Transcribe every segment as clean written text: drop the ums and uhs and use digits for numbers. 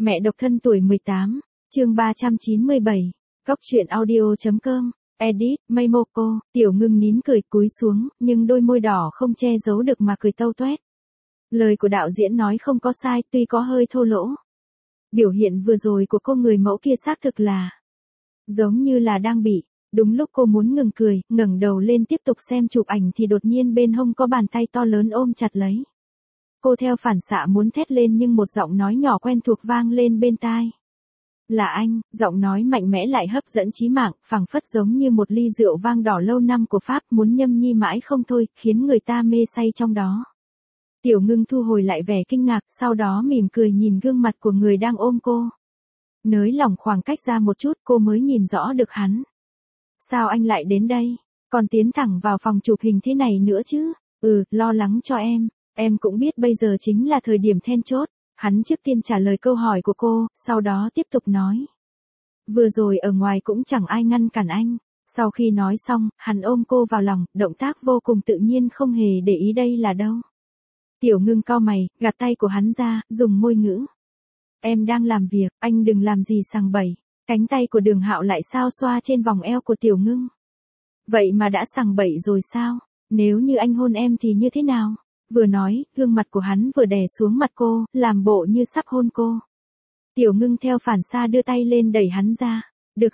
Mẹ độc thân tuổi 18, chương 397, Cóc truyện audio.com, edit, Maymoko, Tiểu Ngưng nín cười cúi xuống, nhưng đôi môi đỏ không che giấu được mà cười tâu toét. Lời của đạo diễn nói không có sai, tuy có hơi thô lỗ. Biểu hiện vừa rồi của cô người mẫu kia xác thực là giống như là đang bị. Đúng lúc cô muốn ngừng cười, ngẩng đầu lên tiếp tục xem chụp ảnh thì đột nhiên bên hông có bàn tay to lớn ôm chặt lấy. Cô theo phản xạ muốn thét lên nhưng một giọng nói nhỏ quen thuộc vang lên bên tai. Là anh, giọng nói mạnh mẽ lại hấp dẫn chí mạng, phảng phất giống như một ly rượu vang đỏ lâu năm của Pháp muốn nhâm nhi mãi không thôi, khiến người ta mê say trong đó. Tiểu Ngưng thu hồi lại vẻ kinh ngạc, sau đó mỉm cười nhìn gương mặt của người đang ôm cô. Nới lỏng khoảng cách ra một chút cô mới nhìn rõ được hắn. Sao anh lại đến đây? Còn tiến thẳng vào phòng chụp hình thế này nữa chứ? Lo lắng cho em cũng biết bây giờ chính là thời điểm then chốt. Hắn trước tiên trả lời câu hỏi của cô, sau đó tiếp tục nói. Vừa rồi ở ngoài cũng chẳng ai ngăn cản anh. Sau khi nói xong, hắn ôm cô vào lòng, động tác vô cùng tự nhiên không hề để ý đây là đâu. Tiểu Ngưng cau mày, gạt tay của hắn ra, dùng môi ngữ. Em đang làm việc, anh đừng làm gì sằng bậy. Cánh tay của Đường Hạo lại xao xoa trên vòng eo của Tiểu Ngưng. Vậy mà đã sằng bậy rồi sao? Nếu như anh hôn em thì như thế nào? Vừa nói, gương mặt của hắn vừa đè xuống mặt cô, làm bộ như sắp hôn cô. Tiểu Ngưng theo phản xạ đưa tay lên đẩy hắn ra.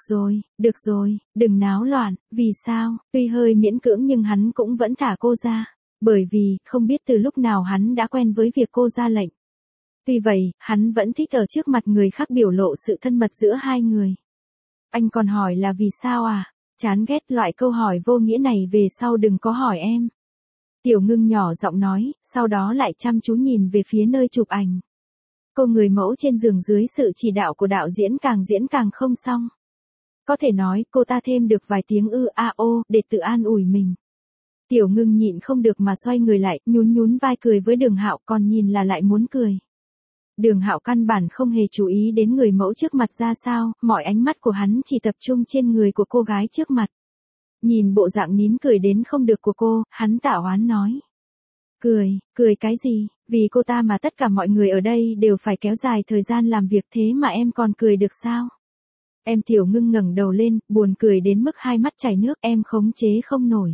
Được rồi, đừng náo loạn, vì sao? Tuy hơi miễn cưỡng nhưng hắn cũng vẫn thả cô ra. Bởi vì, không biết từ lúc nào hắn đã quen với việc cô ra lệnh. Tuy vậy, hắn vẫn thích ở trước mặt người khác biểu lộ sự thân mật giữa hai người. Anh còn hỏi là vì sao à? Chán ghét loại câu hỏi vô nghĩa này, về sau đừng có hỏi em. Tiểu Ngưng nhỏ giọng nói, sau đó lại chăm chú nhìn về phía nơi chụp ảnh. Cô người mẫu trên giường dưới sự chỉ đạo của đạo diễn càng không xong. Có thể nói cô ta thêm được vài tiếng để tự an ủi mình. Tiểu Ngưng nhịn không được mà xoay người lại, nhún vai cười với Đường Hạo, còn nhìn là lại muốn cười. Đường Hạo căn bản không hề chú ý đến người mẫu trước mặt ra sao, mọi ánh mắt của hắn chỉ tập trung trên người của cô gái trước mặt. Nhìn bộ dạng nín cười đến không được của cô, hắn tả oán nói. Cười cái gì, vì cô ta mà tất cả mọi người ở đây đều phải kéo dài thời gian làm việc, thế mà em còn cười được sao? Em Tiểu Ngưng ngẩng đầu lên, buồn cười đến mức hai mắt chảy nước, em khống chế không nổi.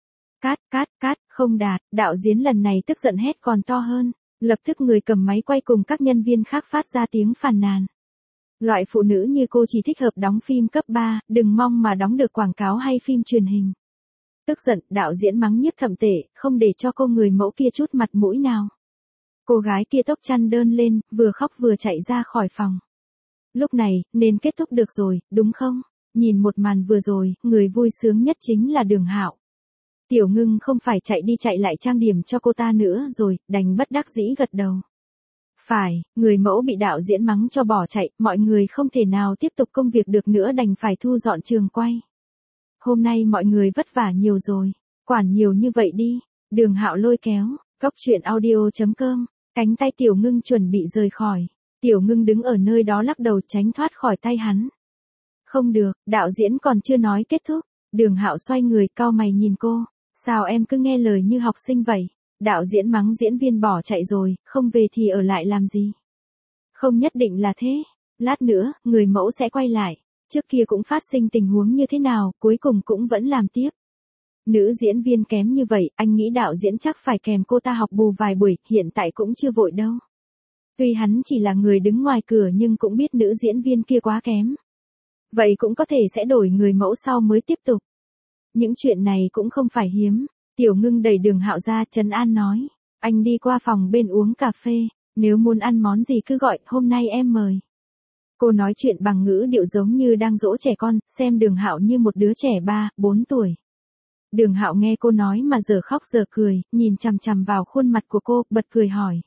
Cát, không đạt, đạo diễn lần này tức giận hét còn to hơn. Lập tức người cầm máy quay cùng các nhân viên khác phát ra tiếng phàn nàn. Loại phụ nữ như cô chỉ thích hợp đóng phim cấp 3, đừng mong mà đóng được quảng cáo hay phim truyền hình. Tức giận, đạo diễn mắng nhiếc thậm tệ, không để cho cô người mẫu kia chút mặt mũi nào. Cô gái kia tốc chăn đơn lên, vừa khóc vừa chạy ra khỏi phòng. Lúc này, nên kết thúc được rồi, đúng không? Nhìn một màn vừa rồi, người vui sướng nhất chính là Đường Hạo. Tiểu Ngưng không phải chạy đi chạy lại trang điểm cho cô ta nữa rồi, đành bất đắc dĩ gật đầu. Phải, người mẫu bị đạo diễn mắng cho bỏ chạy, mọi người không thể nào tiếp tục công việc được nữa đành phải thu dọn trường quay. Hôm nay mọi người vất vả nhiều rồi, quản nhiều như vậy đi. Đường Hạo lôi kéo, Cóc truyện audio.com, cánh tay Tiểu Ngưng chuẩn bị rời khỏi. Tiểu Ngưng đứng ở nơi đó lắc đầu tránh thoát khỏi tay hắn. Không được, đạo diễn còn chưa nói kết thúc. Đường Hạo xoay người cau mày nhìn cô. Sao em cứ nghe lời như học sinh vậy? Đạo diễn mắng diễn viên bỏ chạy rồi, không về thì ở lại làm gì? Không nhất định là thế. Lát nữa, người mẫu sẽ quay lại. Trước kia cũng phát sinh tình huống như thế nào, cuối cùng cũng vẫn làm tiếp. Nữ diễn viên kém như vậy, anh nghĩ đạo diễn chắc phải kèm cô ta học bù vài buổi, hiện tại cũng chưa vội đâu. Tuy hắn chỉ là người đứng ngoài cửa nhưng cũng biết nữ diễn viên kia quá kém. Vậy cũng có thể sẽ đổi người mẫu sau mới tiếp tục. Những chuyện này cũng không phải hiếm. Tiểu Ngưng đẩy Đường Hạo ra trấn an nói. Anh đi qua phòng bên uống cà phê. Nếu muốn ăn món gì cứ gọi, hôm nay em mời. Cô nói chuyện bằng ngữ điệu giống như đang dỗ trẻ con, xem Đường Hạo như một đứa trẻ 3-4 tuổi. Đường Hạo nghe cô nói mà giờ khóc giờ cười, nhìn chằm chằm vào khuôn mặt của cô, bật cười hỏi.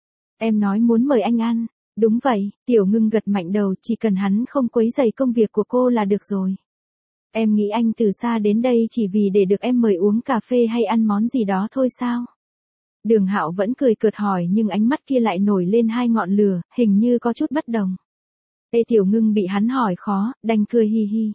Em nói muốn mời anh ăn. Đúng vậy, Tiểu Ngưng gật mạnh đầu, chỉ cần hắn không quấy rầy công việc của cô là được rồi. Em nghĩ anh từ xa đến đây chỉ vì để được em mời uống cà phê hay ăn món gì đó thôi sao? Đường Hạo vẫn cười cợt hỏi nhưng ánh mắt kia lại nổi lên hai ngọn lửa, hình như có chút bất đồng. Tiểu Ngưng bị hắn hỏi khó, đành cười hi hi.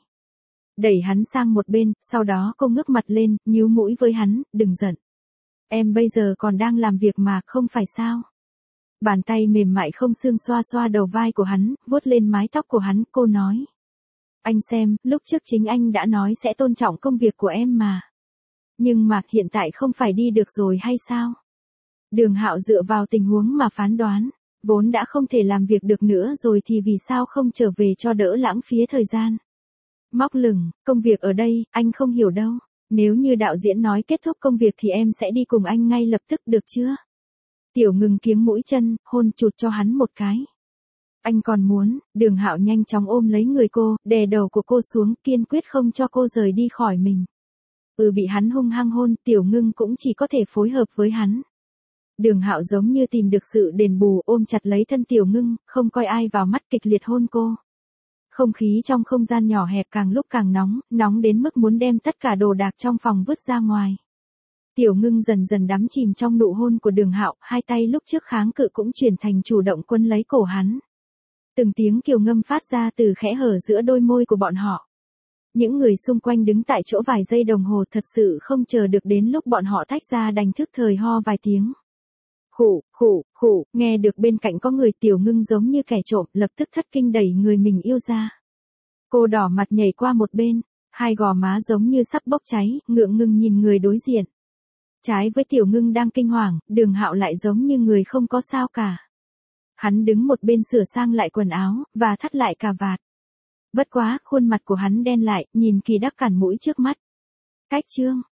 Đẩy hắn sang một bên, sau đó cô ngước mặt lên, nhíu mũi với hắn, đừng giận. Em bây giờ còn đang làm việc mà, không phải sao? Bàn tay mềm mại không xương xoa xoa đầu vai của hắn, vuốt lên mái tóc của hắn, cô nói. Anh xem, lúc trước chính anh đã nói sẽ tôn trọng công việc của em mà. Nhưng mà hiện tại không phải đi được rồi hay sao? Đường Hạo dựa vào tình huống mà phán đoán, vốn đã không thể làm việc được nữa rồi thì vì sao không trở về cho đỡ lãng phí thời gian. Móc lửng, công việc ở đây, anh không hiểu đâu. Nếu như đạo diễn nói kết thúc công việc thì em sẽ đi cùng anh ngay lập tức được chưa? Tiểu Ngưng kiếng mũi chân, hôn chụt cho hắn một cái. Anh còn muốn, Đường Hạo nhanh chóng ôm lấy người cô, đè đầu của cô xuống, kiên quyết không cho cô rời đi khỏi mình. Bị hắn hung hăng hôn, Tiểu Ngưng cũng chỉ có thể phối hợp với hắn. Đường Hạo giống như tìm được sự đền bù, ôm chặt lấy thân Tiểu Ngưng, không coi ai vào mắt, kịch liệt hôn cô. Không khí trong không gian nhỏ hẹp càng lúc càng nóng, nóng đến mức muốn đem tất cả đồ đạc trong phòng vứt ra ngoài. Tiểu Ngưng dần dần đắm chìm trong nụ hôn của Đường Hạo, hai tay lúc trước kháng cự cũng chuyển thành chủ động quấn lấy cổ hắn. Từng tiếng kiều ngâm phát ra từ khẽ hở giữa đôi môi của bọn họ. Những người xung quanh đứng tại chỗ vài giây đồng hồ, thật sự không chờ được đến lúc bọn họ tách ra đành thức thời ho vài tiếng. Khụ, khụ, khụ, nghe được bên cạnh có người, Tiểu Ngưng giống như kẻ trộm, lập tức thất kinh đẩy người mình yêu ra. Cô đỏ mặt nhảy qua một bên, hai gò má giống như sắp bốc cháy, ngượng ngùng nhìn người đối diện. Trái với Tiểu Ngưng đang kinh hoàng, Đường Hạo lại giống như người không có sao cả. Hắn đứng một bên sửa sang lại quần áo, và thắt lại cà vạt. Bất quá, khuôn mặt của hắn đen lại, nhìn kỳ đắc cản mũi trước mắt. Cách chương